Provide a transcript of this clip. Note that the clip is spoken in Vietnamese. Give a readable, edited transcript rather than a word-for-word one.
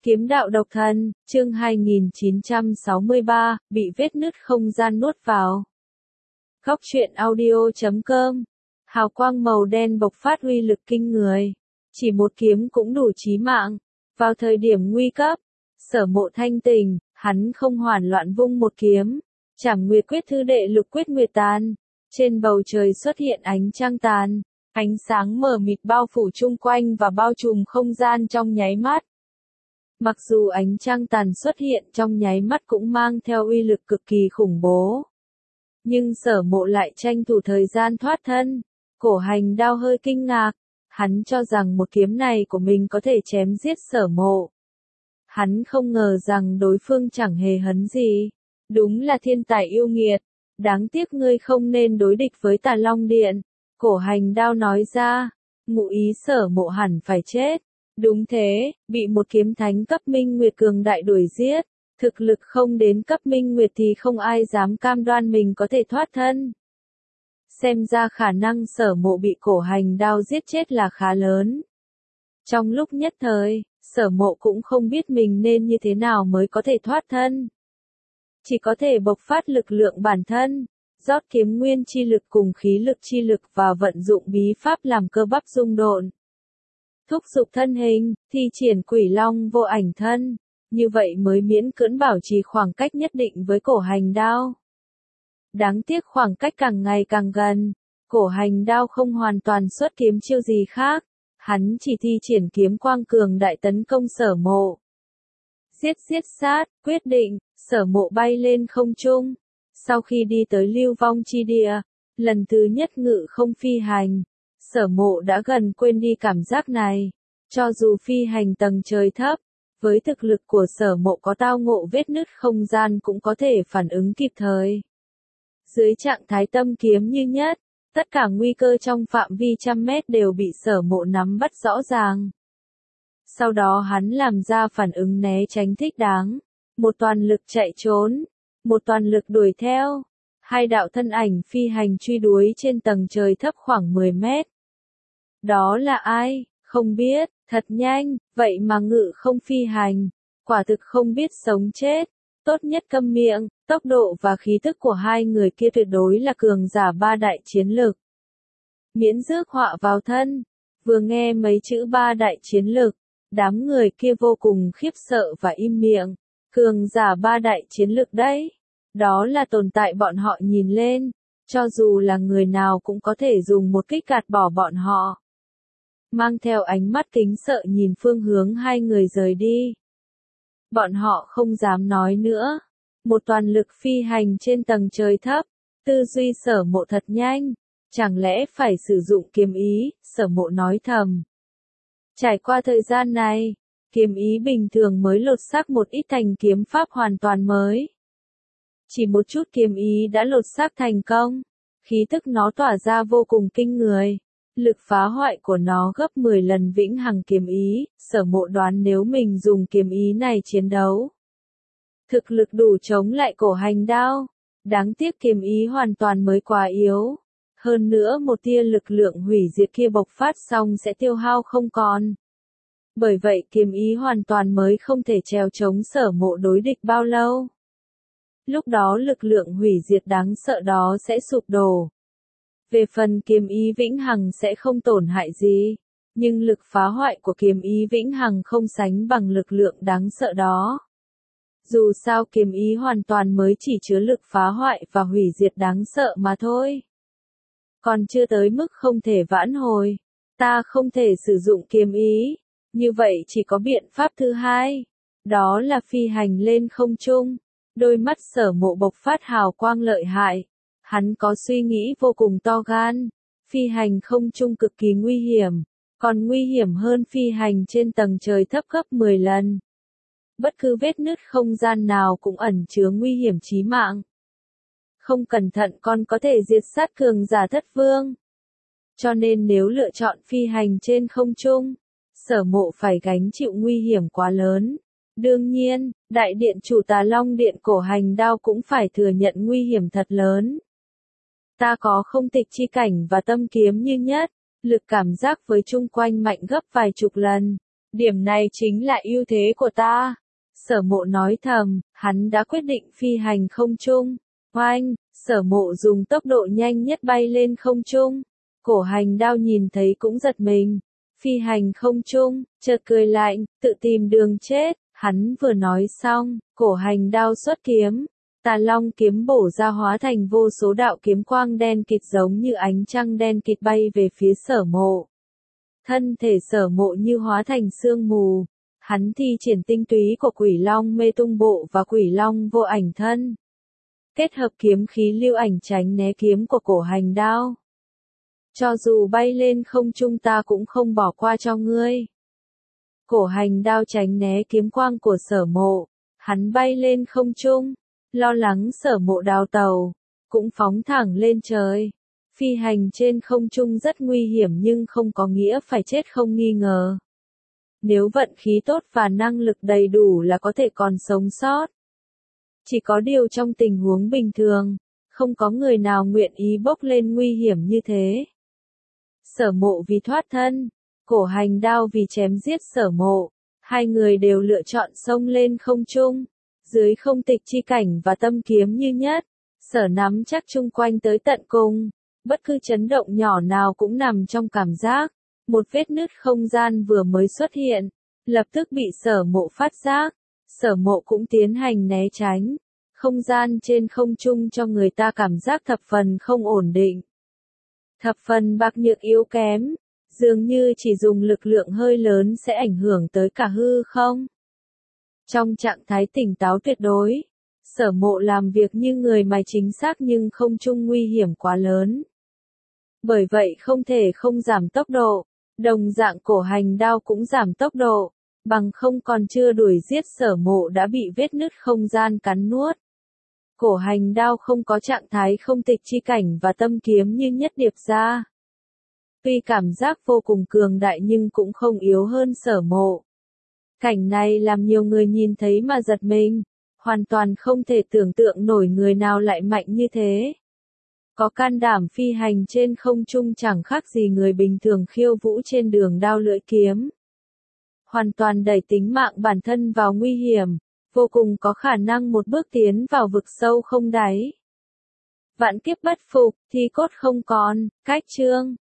Kiếm đạo độc thân, chương 2963, bị vết nứt không gian nuốt vào. Góc truyện audio.com. Hào quang màu đen bộc phát uy lực kinh người. Chỉ một kiếm cũng đủ chí mạng. Vào thời điểm nguy cấp, Sở Mộ thanh tỉnh, hắn không hoảng loạn vung một kiếm. Trảm Nguyệt Quyết Thư đệ lục quyết nguyệt tàn. Trên bầu trời xuất hiện ánh trăng tàn. Ánh sáng mờ mịt bao phủ chung quanh và bao trùm không gian trong nháy mắt. Mặc dù ánh trăng tàn xuất hiện trong nháy mắt cũng mang theo uy lực cực kỳ khủng bố. Nhưng Sở Mộ lại tranh thủ thời gian thoát thân. Cổ Hành Đao hơi kinh ngạc. Hắn cho rằng một kiếm này của mình có thể chém giết Sở Mộ. Hắn không ngờ rằng đối phương chẳng hề hấn gì. Đúng là thiên tài yêu nghiệt. Đáng tiếc ngươi không nên đối địch với Tà Long Điện. Cổ Hành Đao nói ra. Ngụ ý Sở Mộ hẳn phải chết. Đúng thế, bị một kiếm thánh cấp Minh Nguyệt cường đại đuổi giết, thực lực không đến cấp Minh Nguyệt thì không ai dám cam đoan mình có thể thoát thân. Xem ra khả năng Sở Mộ bị Cổ Hành Đao giết chết là khá lớn. Trong lúc nhất thời, Sở Mộ cũng không biết mình nên như thế nào mới có thể thoát thân. Chỉ có thể bộc phát lực lượng bản thân, rót kiếm nguyên chi lực cùng khí lực chi lực và vận dụng bí pháp làm cơ bắp rung độn. Thúc giục thân hình, thi triển Quỷ Long vô ảnh thân, như vậy mới miễn cưỡng bảo trì khoảng cách nhất định với Cổ Hành Đao. Đáng tiếc khoảng cách càng ngày càng gần, Cổ Hành Đao không hoàn toàn xuất kiếm chiêu gì khác, hắn chỉ thi triển kiếm quang cường đại tấn công Sở Mộ. Giết sát, quyết định, Sở Mộ bay lên không trung. Sau khi đi tới lưu vong chi địa, lần thứ nhất ngự không phi hành. Sở Mộ đã gần quên đi cảm giác này. Cho dù phi hành tầng trời thấp, với thực lực của Sở Mộ có tao ngộ vết nứt không gian cũng có thể phản ứng kịp thời. Dưới trạng thái tâm kiếm như nhất, tất cả nguy cơ trong phạm vi trăm mét đều bị Sở Mộ nắm bắt rõ ràng. Sau đó hắn làm ra phản ứng né tránh thích đáng. Một toàn lực chạy trốn, một toàn lực đuổi theo. Hai đạo thân ảnh phi hành truy đuổi trên tầng trời thấp khoảng 10 mét. Đó là ai? Không biết, thật nhanh, vậy mà ngự không phi hành. Quả thực không biết sống chết. Tốt nhất câm miệng, tốc độ và khí tức của hai người kia tuyệt đối là cường giả ba đại chiến lực. Miễn rước họa vào thân. Vừa nghe mấy chữ ba đại chiến lực, đám người kia vô cùng khiếp sợ và im miệng. Cường giả ba đại chiến lực đấy. Đó là tồn tại bọn họ nhìn lên. Cho dù là người nào cũng có thể dùng một kích gạt bỏ bọn họ. Mang theo ánh mắt kính sợ nhìn phương hướng hai người rời đi. Bọn họ không dám nói nữa. Một toàn lực phi hành trên tầng trời thấp. Tư duy Sở Mộ thật nhanh. Chẳng lẽ phải sử dụng kiếm ý, Sở Mộ nói thầm. Trải qua thời gian này, kiếm ý bình thường mới lột xác một ít thành kiếm pháp hoàn toàn mới. Chỉ một chút kiếm ý đã lột xác thành công. Khí tức nó tỏa ra vô cùng kinh người. Lực phá hoại của nó gấp 10 lần vĩnh hằng kiếm ý, Sở Mộ đoán nếu mình dùng kiếm ý này chiến đấu. Thực lực đủ chống lại Cổ Hành Đao. Đáng tiếc kiếm ý hoàn toàn mới quá yếu. Hơn nữa một tia lực lượng hủy diệt kia bộc phát xong sẽ tiêu hao không còn. Bởi vậy kiếm ý hoàn toàn mới không thể trèo chống Sở Mộ đối địch bao lâu. Lúc đó lực lượng hủy diệt đáng sợ đó sẽ sụp đổ. Về phần kiếm ý vĩnh hằng sẽ không tổn hại gì, nhưng lực phá hoại của kiếm ý vĩnh hằng không sánh bằng lực lượng đáng sợ đó. Dù sao kiếm ý hoàn toàn mới chỉ chứa lực phá hoại và hủy diệt đáng sợ mà thôi. Còn chưa tới mức không thể vãn hồi. Ta không thể sử dụng kiếm ý. Như vậy chỉ có biện pháp thứ hai. Đó là phi hành lên không trung. Đôi mắt Sở Mộ bộc phát hào quang lợi hại. Hắn có suy nghĩ vô cùng to gan. Phi hành không trung cực kỳ nguy hiểm. Còn nguy hiểm hơn phi hành trên tầng trời thấp gấp 10 lần. Bất cứ vết nứt không gian nào cũng ẩn chứa nguy hiểm chí mạng. Không cẩn thận còn có thể diệt sát cường giả thất vương. Cho nên nếu lựa chọn phi hành trên không trung, Sở Mộ phải gánh chịu nguy hiểm quá lớn. Đương nhiên, đại điện chủ Tà Long Điện Cổ Hành Đao cũng phải thừa nhận nguy hiểm thật lớn. Ta có không tịch chi cảnh và tâm kiếm như nhất, lực cảm giác với chung quanh mạnh gấp vài chục lần. Điểm này chính là ưu thế của ta. Sở Mộ nói thầm, hắn đã quyết định phi hành không trung. Oanh, Sở Mộ dùng tốc độ nhanh nhất bay lên không trung. Cổ Hành Đao nhìn thấy cũng giật mình. Phi hành không trung, chợt cười lạnh, tự tìm đường chết. Hắn vừa nói xong, Cổ Hành Đao xuất kiếm. Tà Long kiếm bổ ra hóa thành vô số đạo kiếm quang đen kịt giống như ánh trăng đen kịt bay về phía Sở Mộ. Thân thể Sở Mộ như hóa thành sương mù. Hắn thi triển tinh túy của Quỷ Long mê tung bộ và Quỷ Long vô ảnh thân. Kết hợp kiếm khí lưu ảnh tránh né kiếm của Cổ Hành Đao. Cho dù bay lên không trung ta cũng không bỏ qua cho ngươi. Cổ Hành Đao tránh né kiếm quang của Sở Mộ. Hắn bay lên không trung. Lo lắng Sở Mộ đào tàu. Cũng phóng thẳng lên trời. Phi hành trên không trung rất nguy hiểm nhưng không có nghĩa phải chết không nghi ngờ. Nếu vận khí tốt và năng lực đầy đủ là có thể còn sống sót. Chỉ có điều trong tình huống bình thường, không có người nào nguyện ý bốc lên nguy hiểm như thế. Sở Mộ vì thoát thân, Cổ Hành Đao vì chém giết Sở Mộ, hai người đều lựa chọn xông lên không trung, dưới không tịch chi cảnh và tâm kiếm như nhất, Sở nắm chắc chung quanh tới tận cùng, bất cứ chấn động nhỏ nào cũng nằm trong cảm giác. Một vết nứt không gian vừa mới xuất hiện, lập tức bị Sở Mộ phát giác. Sở Mộ cũng tiến hành né tránh. Không gian trên không trung cho người ta cảm giác thập phần không ổn định. Thập phần bạc nhược yếu kém. Dường như chỉ dùng lực lượng hơi lớn sẽ ảnh hưởng tới cả hư không. Trong trạng thái tỉnh táo tuyệt đối, Sở Mộ làm việc như người máy chính xác nhưng không trung nguy hiểm quá lớn. Bởi vậy không thể không giảm tốc độ. Đồng dạng Cổ Hành Đao cũng giảm tốc độ, bằng không còn chưa đuổi giết Sở Mộ đã bị vết nứt không gian cắn nuốt. Cổ Hành Đao không có trạng thái không tịch chi cảnh và tâm kiếm như nhất điệp ra. Tuy cảm giác vô cùng cường đại nhưng cũng không yếu hơn Sở Mộ. Cảnh này làm nhiều người nhìn thấy mà giật mình, hoàn toàn không thể tưởng tượng nổi người nào lại mạnh như thế. Có can đảm phi hành trên không trung chẳng khác gì người bình thường khiêu vũ trên đường đao lưỡi kiếm. Hoàn toàn đẩy tính mạng bản thân vào nguy hiểm, vô cùng có khả năng một bước tiến vào vực sâu không đáy. Vạn kiếp bất phục, thi cốt không còn, cách chương.